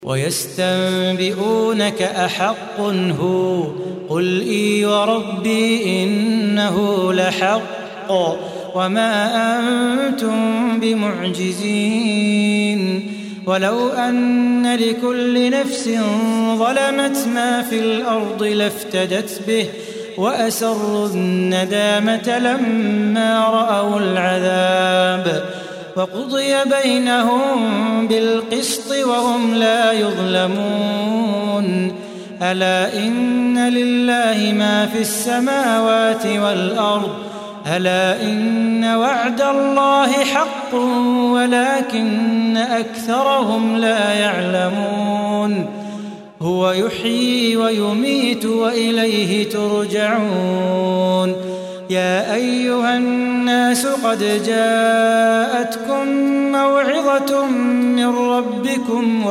ويستنبئونك أحق هو قل إي وربي إنه لحق وما أنتم بمعجزين ولو أن لكل نفس ظلمت ما في الأرض لافتدت به وأسروا الندامة لما رأوا العذاب وقضي بينهم بالقسط وهم لا يظلمون ألا إن لله ما في السماوات والأرض ألا إن وعد الله حق ولكن أكثرهم لا يعلمون هو يحيي ويميت وإليه ترجعون يا أيها الناس قد جاءتكم موعظة من ربكم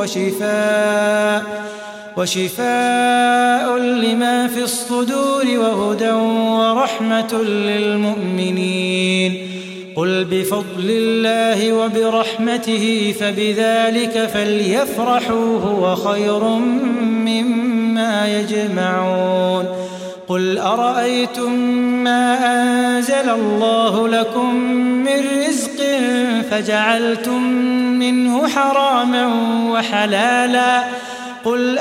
وشفاء لما في الصدور وهدى ورحمة للمؤمنين قل بفضل الله وبرحمته فبذلك فليفرحوا هو خير مما يجمعون قل أرأيتم ما أنزل الله لكم من رزق فجعلتم منه حراما وحلالا قل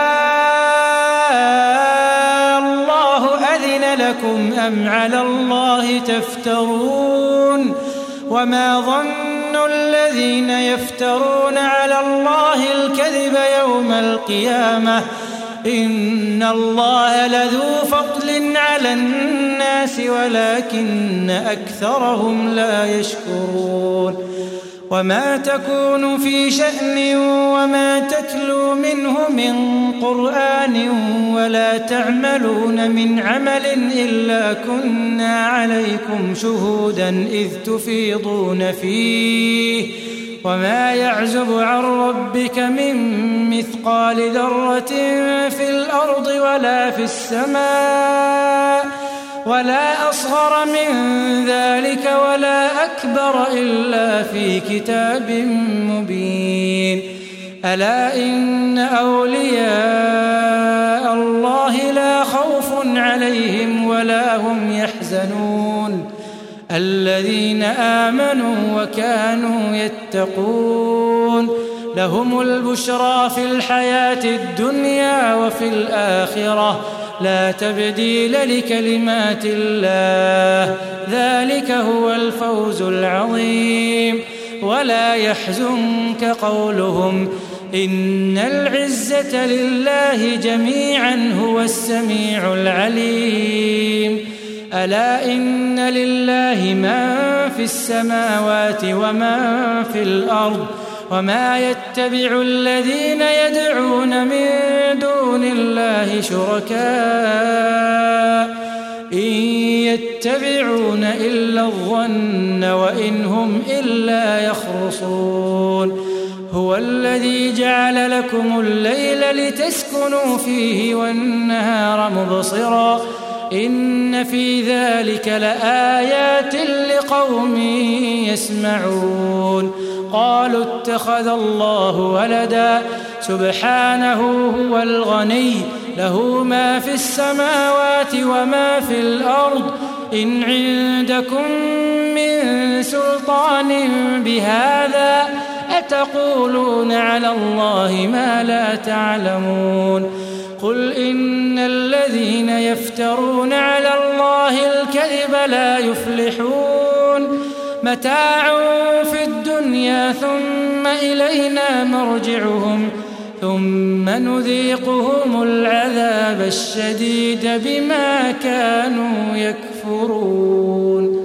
الله أذن لكم أم على الله تفترون وما ظن الذين يفترون على الله الكذب يوم القيامة إن الله لذو فضل على الناس ولكن أكثرهم لا يشكرون وما تكون في شأن وما تتلو منه من قرآن ولا تعملون من عمل إلا كنا عليكم شهودا إذ تفيضون فيه وما يعزب عن ربك من مثقال ذرة في الأرض ولا في السماء ولا أصغر من ذلك ولا أكبر إلا في كتاب مبين ألا إن أولياء الله لا خوف عليهم ولا هم يحزنون الذين آمنوا وكانوا يتقون لهم البشرى في الحياة الدنيا وفي الآخرة لا تبديل لكلمات الله ذلك هو الفوز العظيم ولا يحزنك قولهم إن العزة لله جميعا هو السميع العليم ألا إن لله ما في السماوات وما في الأرض وما يتبع الذين يدعون من دون الله شركاء إن يتبعون إلا الظن وإن هم إلا يخرصون هو الذي جعل لكم الليل لتسكنوا فيه والنهار مبصرا إن في ذلك لآيات لقوم يسمعون قالوا اتخذ الله ولدا سبحانه هو الغني له ما في السماوات وما في الأرض إن عندكم من سلطان بهذا أتقولون على الله ما لا تعلمون قل إن الذين يفترون على الله الكذب لا يفلحون متاع في الدنيا ثم إلينا مرجعهم ثم نذيقهم العذاب الشديد بما كانوا يكفرون